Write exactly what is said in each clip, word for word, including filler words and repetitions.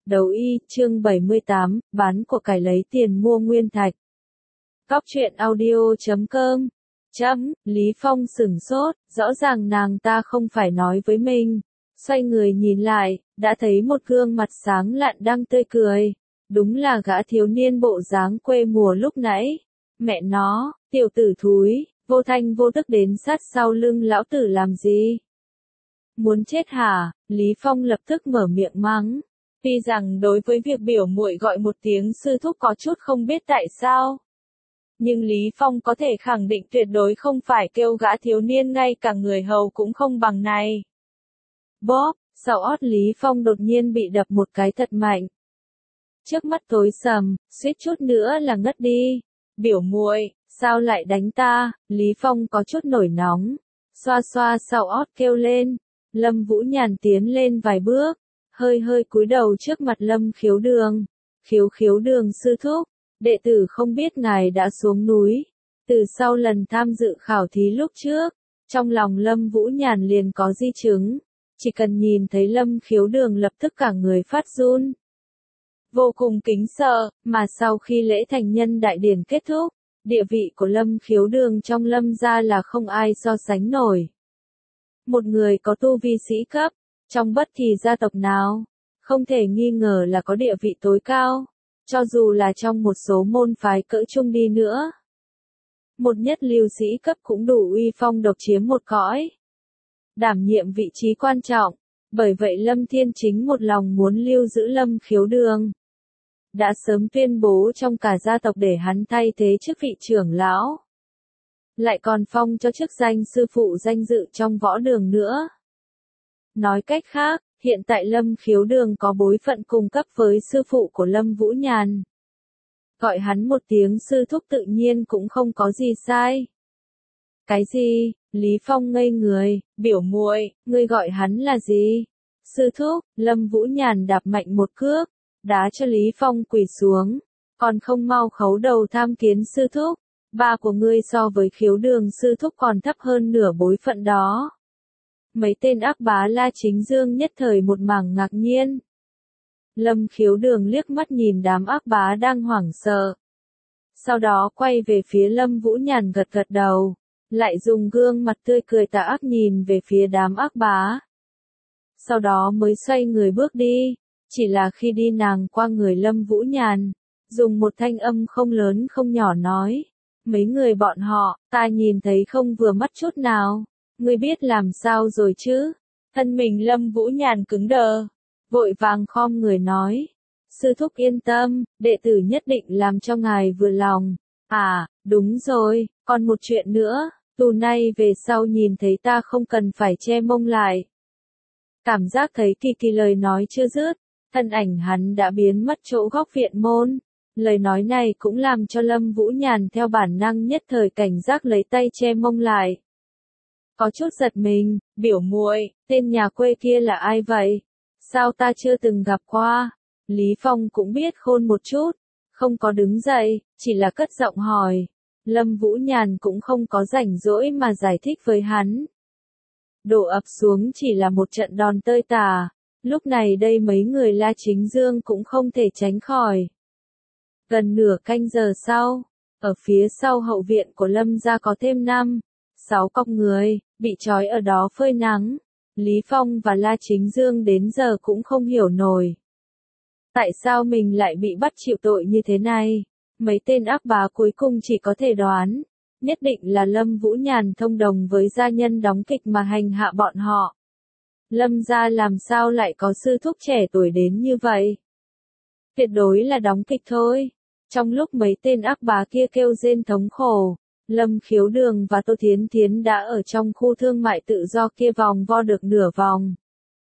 Đấu y, chương bảy mươi tám, bán của cải lấy tiền mua nguyên thạch. Cóc truyện audio chấm com. Chấm, Lý Phong sửng sốt, rõ ràng nàng ta không phải nói với mình. Xoay người nhìn lại, đã thấy một gương mặt sáng lạn đang tươi cười. Đúng là gã thiếu niên bộ dáng quê mùa lúc nãy. Mẹ nó, tiểu tử thúi, vô thanh vô tức đến sát sau lưng lão tử làm gì? Muốn chết hả? Lý Phong lập tức mở miệng mắng. Tuy rằng đối với việc biểu muội gọi một tiếng sư thúc có chút không biết tại sao. Nhưng Lý Phong có thể khẳng định tuyệt đối không phải kêu gã thiếu niên ngay cả người hầu cũng không bằng này. Bóp, sau ót Lý Phong đột nhiên bị đập một cái thật mạnh. Trước mắt tối sầm, suýt chút nữa là ngất đi. Biểu muội, sao lại đánh ta? Lý Phong có chút nổi nóng. Xoa xoa sau ót kêu lên. Lâm Vũ Nhàn tiến lên vài bước. Hơi hơi cúi đầu trước mặt Lâm Khiếu Đường. Khiếu khiếu đường sư thúc, đệ tử không biết ngài đã xuống núi. Từ sau lần tham dự khảo thí lúc trước, trong lòng Lâm Vũ Nhàn liền có di chứng. Chỉ cần nhìn thấy Lâm Khiếu Đường lập tức cả người phát run. Vô cùng kính sợ, mà sau khi lễ thành nhân đại điển kết thúc, địa vị của Lâm Khiếu Đường trong Lâm gia là không ai so sánh nổi. Một người có tu vi sĩ cấp, trong bất kỳ gia tộc nào, không thể nghi ngờ là có địa vị tối cao, cho dù là trong một số môn phái cỡ trung đi nữa. Một nhất lưu sĩ cấp cũng đủ uy phong độc chiếm một cõi, đảm nhiệm vị trí quan trọng, bởi vậy Lâm Thiên Chính một lòng muốn lưu giữ Lâm Khiếu Đường. Đã sớm tuyên bố trong cả gia tộc để hắn thay thế chức vị trưởng lão. Lại còn phong cho chức danh sư phụ danh dự trong võ đường nữa. Nói cách khác, hiện tại Lâm Khiếu Đường có bối phận cùng cấp với sư phụ của Lâm Vũ Nhàn. Gọi hắn một tiếng sư thúc tự nhiên cũng không có gì sai. Cái gì? Lý Phong ngây người, biểu muội, ngươi gọi hắn là gì? Sư thúc, Lâm Vũ Nhàn đạp mạnh một cước, đá cho Lý Phong quỳ xuống, còn không mau khấu đầu tham kiến sư thúc, ba của ngươi so với Khiếu Đường sư thúc còn thấp hơn nửa bối phận đó. Mấy tên ác bá La Chính Dương nhất thời một mảng ngạc nhiên. Lâm Khiếu Đường liếc mắt nhìn đám ác bá đang hoảng sợ. Sau đó quay về phía Lâm Vũ Nhàn gật gật đầu, lại dùng gương mặt tươi cười tà ác nhìn về phía đám ác bá. Sau đó mới xoay người bước đi, chỉ là khi đi nàng qua người Lâm Vũ Nhàn, dùng một thanh âm không lớn không nhỏ nói, mấy người bọn họ, ta nhìn thấy không vừa mắt chút nào. Ngươi biết làm sao rồi chứ? Thân mình Lâm Vũ Nhàn cứng đờ, vội vàng khom người nói. Sư thúc yên tâm, đệ tử nhất định làm cho ngài vừa lòng. À, đúng rồi, còn một chuyện nữa, từ nay về sau nhìn thấy ta không cần phải che mông lại. Cảm giác thấy kỳ kỳ lời nói chưa dứt, thân ảnh hắn đã biến mất chỗ góc viện môn. Lời nói này cũng làm cho Lâm Vũ Nhàn theo bản năng nhất thời cảnh giác lấy tay che mông lại. Có chút giật mình, biểu muội, tên nhà quê kia là ai vậy? Sao ta chưa từng gặp qua? Lý Phong cũng biết khôn một chút, không có đứng dậy, chỉ là cất giọng hỏi. Lâm Vũ Nhàn cũng không có rảnh rỗi mà giải thích với hắn. Đổ ập xuống chỉ là một trận đòn tơi tả, lúc này đây mấy người La Chính Dương cũng không thể tránh khỏi. Gần nửa canh giờ sau, ở phía sau hậu viện của Lâm gia có thêm năm, sáu cọc người, bị trói ở đó phơi nắng. Lý Phong và La Chính Dương đến giờ cũng không hiểu nổi. Tại sao mình lại bị bắt chịu tội như thế này? Mấy tên ác bá cuối cùng chỉ có thể đoán, nhất định là Lâm Vũ Nhàn thông đồng với gia nhân đóng kịch mà hành hạ bọn họ. Lâm gia làm sao lại có sư thúc trẻ tuổi đến như vậy? Tuyệt đối là đóng kịch thôi. Trong lúc mấy tên ác bá kia kêu rên thống khổ, Lâm Khiếu Đường và Tô Thiến Thiến đã ở trong khu thương mại tự do kia vòng vo được nửa vòng.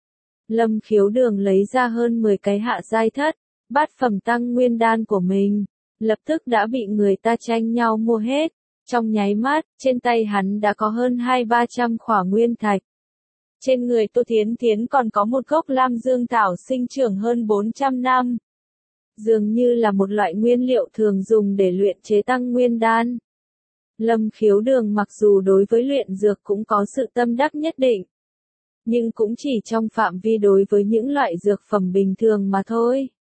Lâm Khiếu Đường lấy ra hơn mười cái hạ giai thất, bát phẩm tăng nguyên đan của mình, lập tức đã bị người ta tranh nhau mua hết. Trong nháy mắt, trên tay hắn đã có hơn hai ba trăm khỏa nguyên thạch. Trên người Tô Thiến Thiến còn có một gốc lam dương thảo sinh trưởng hơn bốn trăm năm. Dường như là một loại nguyên liệu thường dùng để luyện chế tăng nguyên đan. Lâm Khiếu Đường mặc dù đối với luyện dược cũng có sự tâm đắc nhất định, nhưng cũng chỉ trong phạm vi đối với những loại dược phẩm bình thường mà thôi.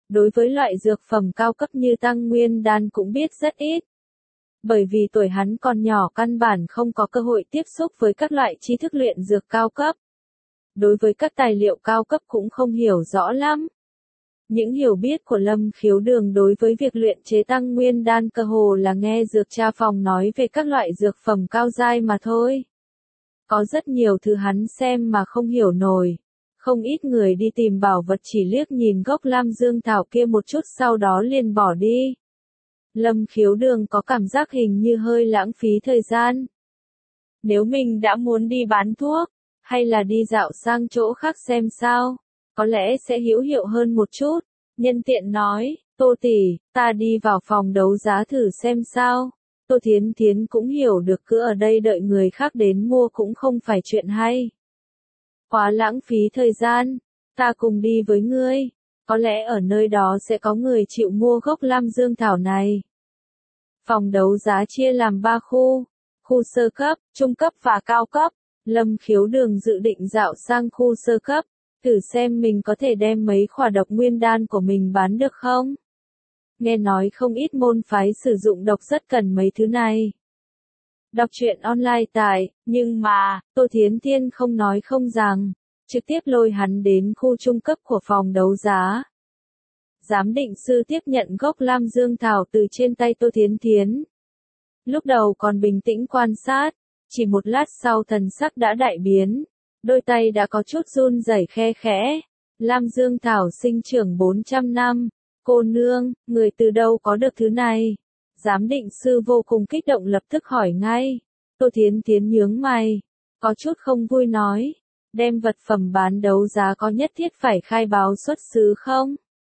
đối với loại dược phẩm cao cấp như tăng nguyên đan cũng biết rất ít. Bởi vì tuổi hắn còn nhỏ căn bản không có cơ hội tiếp xúc với các loại tri thức luyện dược cao cấp. Đối với các tài liệu cao cấp cũng không hiểu rõ lắm. Những hiểu biết của Lâm Khiếu Đường đối với việc luyện chế tăng nguyên đan cơ hồ là nghe dược cha phòng nói về các loại dược phẩm cao giai mà thôi. Có rất nhiều thứ hắn xem mà không hiểu nổi. Không ít người đi tìm bảo vật chỉ liếc nhìn gốc Lam Dương Thảo kia một chút sau đó liền bỏ đi. Lâm Khiếu Đường có cảm giác hình như hơi lãng phí thời gian. Nếu mình đã muốn đi bán thuốc, hay là đi dạo sang chỗ khác xem sao, có lẽ sẽ hữu hiệu hơn một chút. Nhân tiện nói, Tô tỷ, ta đi vào phòng đấu giá thử xem sao. Tô Thiến Thiến cũng hiểu được cứ ở đây đợi người khác đến mua cũng không phải chuyện hay. Quá lãng phí thời gian, ta cùng đi với ngươi, có lẽ ở nơi đó sẽ có người chịu mua gốc Lam Dương Thảo này. Phòng đấu giá chia làm ba khu, khu sơ cấp, trung cấp và cao cấp. Lâm Khiếu Đường dự định dạo sang khu sơ cấp, thử xem mình có thể đem mấy khỏa độc nguyên đan của mình bán được không. Nghe nói không ít môn phái sử dụng độc rất cần mấy thứ này. Đọc truyện online tại, nhưng mà, Tô Thiến Thiên không nói không rằng, trực tiếp lôi hắn đến khu trung cấp của phòng đấu giá. Giám định sư tiếp nhận gốc Lam Dương Thảo từ trên tay Tô Thiến Thiến. Lúc đầu còn bình tĩnh quan sát, chỉ một lát sau thần sắc đã đại biến, đôi tay đã có chút run rẩy khe khẽ. Lam Dương Thảo sinh trưởng bốn trăm năm, cô nương, người từ đâu có được thứ này? Giám định sư vô cùng kích động lập tức hỏi ngay. Tô Thiến Thiến nhướng mày, có chút không vui nói, đem vật phẩm bán đấu giá có nhất thiết phải khai báo xuất xứ không?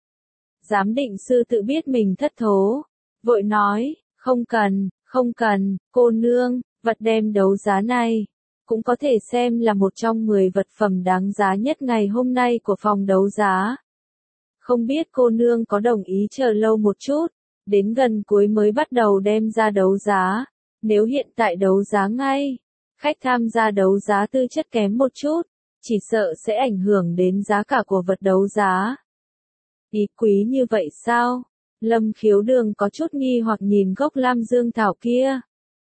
Giám định sư tự biết mình thất thố, vội nói, không cần, không cần, cô nương, vật đem đấu giá này, cũng có thể xem là một trong mười vật phẩm đáng giá nhất ngày hôm nay của phòng đấu giá. Không biết cô nương có đồng ý chờ lâu một chút, đến gần cuối mới bắt đầu đem ra đấu giá. Nếu hiện tại đấu giá ngay, khách tham gia đấu giá tư chất kém một chút, chỉ sợ sẽ ảnh hưởng đến giá cả của vật đấu giá. Ý quý như vậy sao? Lâm Khiếu Đường có chút nghi hoặc nhìn gốc Lam Dương Thảo kia.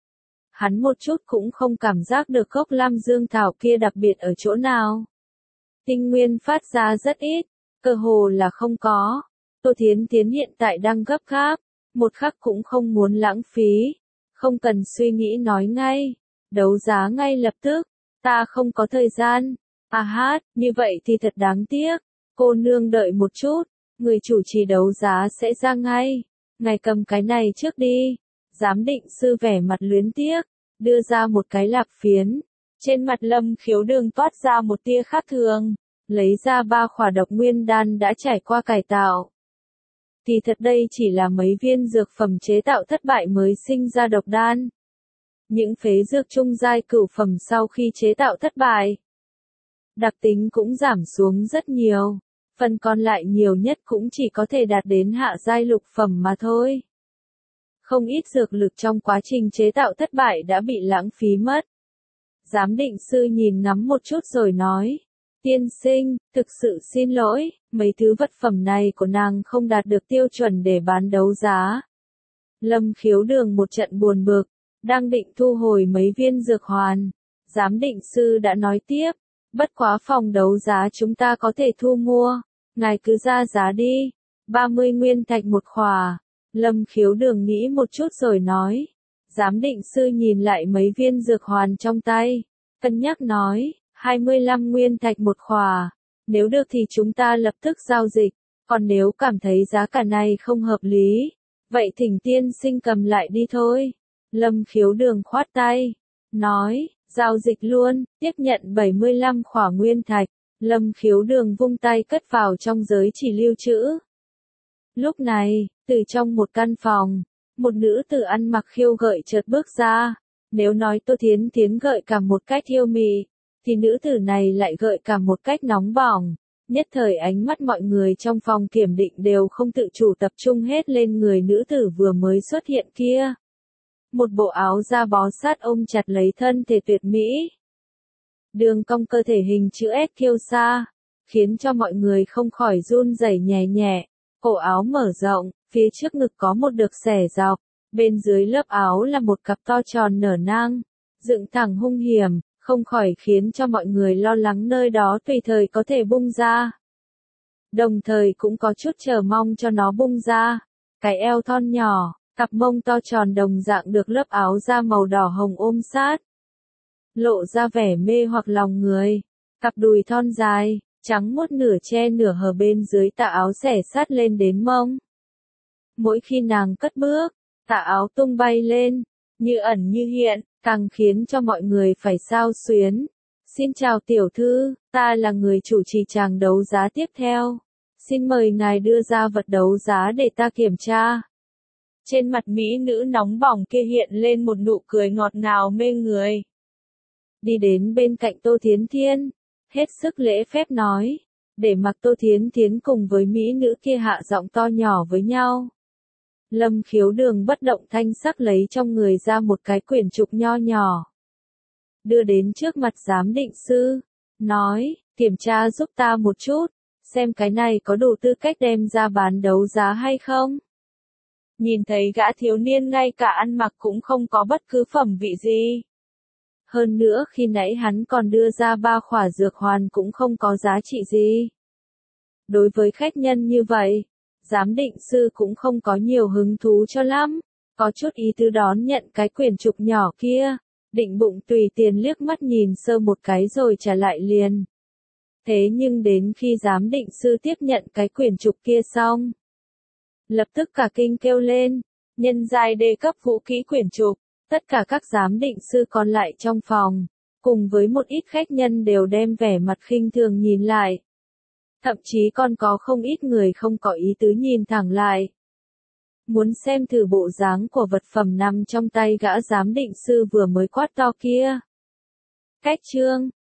Hắn một chút cũng không cảm giác được gốc Lam Dương Thảo kia đặc biệt ở chỗ nào. Tinh nguyên phát ra rất ít, cơ hồ là không có. Tô Thiến Thiến hiện tại đang gấp gáp, một khắc cũng không muốn lãng phí. Không cần suy nghĩ nói ngay, đấu giá ngay lập tức, ta không có thời gian. À hát, như vậy thì thật đáng tiếc, cô nương đợi một chút, người chủ trì đấu giá sẽ ra ngay, ngài cầm cái này trước đi. Giám định sư vẻ mặt luyến tiếc, đưa ra một cái lạc phiến, trên mặt Lâm Khiếu Đường toát ra một tia khác thường, lấy ra ba khỏa độc nguyên đan đã trải qua cải tạo. Thì thật đây chỉ là mấy viên dược phẩm chế tạo thất bại mới sinh ra độc đan. Những phế dược trung giai cửu phẩm sau khi chế tạo thất bại, đặc tính cũng giảm xuống rất nhiều, phần còn lại nhiều nhất cũng chỉ có thể đạt đến hạ giai lục phẩm mà thôi. Không ít dược lực trong quá trình chế tạo thất bại đã bị lãng phí mất. Giám định sư nhìn ngắm một chút rồi nói, tiên sinh, thực sự xin lỗi, mấy thứ vật phẩm này của nàng không đạt được tiêu chuẩn để bán đấu giá. Lâm Khiếu Đường một trận buồn bực, đang định thu hồi mấy viên dược hoàn. Giám định sư đã nói tiếp, bất quá phòng đấu giá chúng ta có thể thu mua, ngài cứ ra giá đi, ba mươi nguyên thạch một khỏa. Lâm Khiếu Đường nghĩ một chút rồi nói. Giám định sư nhìn lại mấy viên dược hoàn trong tay, cân nhắc nói, hai mươi lăm nguyên thạch một khỏa, nếu được thì chúng ta lập tức giao dịch, còn nếu cảm thấy giá cả này không hợp lý, vậy thỉnh tiên sinh cầm lại đi thôi. Lâm Khiếu Đường khoát tay, nói, giao dịch luôn, tiếp nhận bảy mươi lăm khỏa nguyên thạch. Lâm Khiếu Đường vung tay cất vào trong giới chỉ lưu trữ. Lúc này, từ trong một căn phòng, một nữ tử ăn mặc khiêu gợi chợt bước ra. Nếu nói Tô Thiến Thiến gợi cảm một cách yêu mị, thì nữ tử này lại gợi cảm một cách nóng bỏng. Nhất thời ánh mắt mọi người trong phòng kiểm định đều không tự chủ tập trung hết lên người nữ tử vừa mới xuất hiện kia. Một bộ áo da bó sát ôm chặt lấy thân thể tuyệt mỹ. Đường cong cơ thể hình chữ S kiêu sa, khiến cho mọi người không khỏi run rẩy nhẹ nhẹ. Cổ áo mở rộng, phía trước ngực có một được xẻ dọc, bên dưới lớp áo là một cặp to tròn nở nang, dựng thẳng hung hiểm, không khỏi khiến cho mọi người lo lắng nơi đó tùy thời có thể bung ra. Đồng thời cũng có chút chờ mong cho nó bung ra. Cái eo thon nhỏ, cặp mông to tròn đồng dạng được lớp áo da màu đỏ hồng ôm sát, lộ ra vẻ mê hoặc lòng người. Cặp đùi thon dài, trắng muốt nửa che nửa hở bên dưới tà áo xẻ sát lên đến mông. Mỗi khi nàng cất bước, tà áo tung bay lên, như ẩn như hiện, càng khiến cho mọi người phải xao xuyến. Xin chào tiểu thư, ta là người chủ trì tràng đấu giá tiếp theo. Xin mời ngài đưa ra vật đấu giá để ta kiểm tra. Trên mặt mỹ nữ nóng bỏng kia hiện lên một nụ cười ngọt ngào mê người. Đi đến bên cạnh Tô Thiến Thiên, hết sức lễ phép nói, để mặc Tô Thiến Thiến cùng với mỹ nữ kia hạ giọng to nhỏ với nhau. Lâm Khiếu Đường bất động thanh sắc lấy trong người ra một cái quyển trục nho nhỏ, đưa đến trước mặt giám định sư, nói, kiểm tra giúp ta một chút, xem cái này có đủ tư cách đem ra bán đấu giá hay không. Nhìn thấy gã thiếu niên ngay cả ăn mặc cũng không có bất cứ phẩm vị gì. Hơn nữa khi nãy hắn còn đưa ra ba khỏa dược hoàn cũng không có giá trị gì. Đối với khách nhân như vậy, giám định sư cũng không có nhiều hứng thú cho lắm, có chút ý tứ đón nhận cái quyển trục nhỏ kia, định bụng tùy tiền liếc mắt nhìn sơ một cái rồi trả lại liền. Thế nhưng đến khi giám định sư tiếp nhận cái quyển trục kia xong, lập tức cả kinh kêu lên, nhân giai đề cấp vũ khí quyển trục. Tất cả các giám định sư còn lại trong phòng, cùng với một ít khách nhân đều đem vẻ mặt khinh thường nhìn lại. Thậm chí còn có không ít người không có ý tứ nhìn thẳng lại. Muốn xem thử bộ dáng của vật phẩm nằm trong tay gã giám định sư vừa mới quát to kia. Cách chương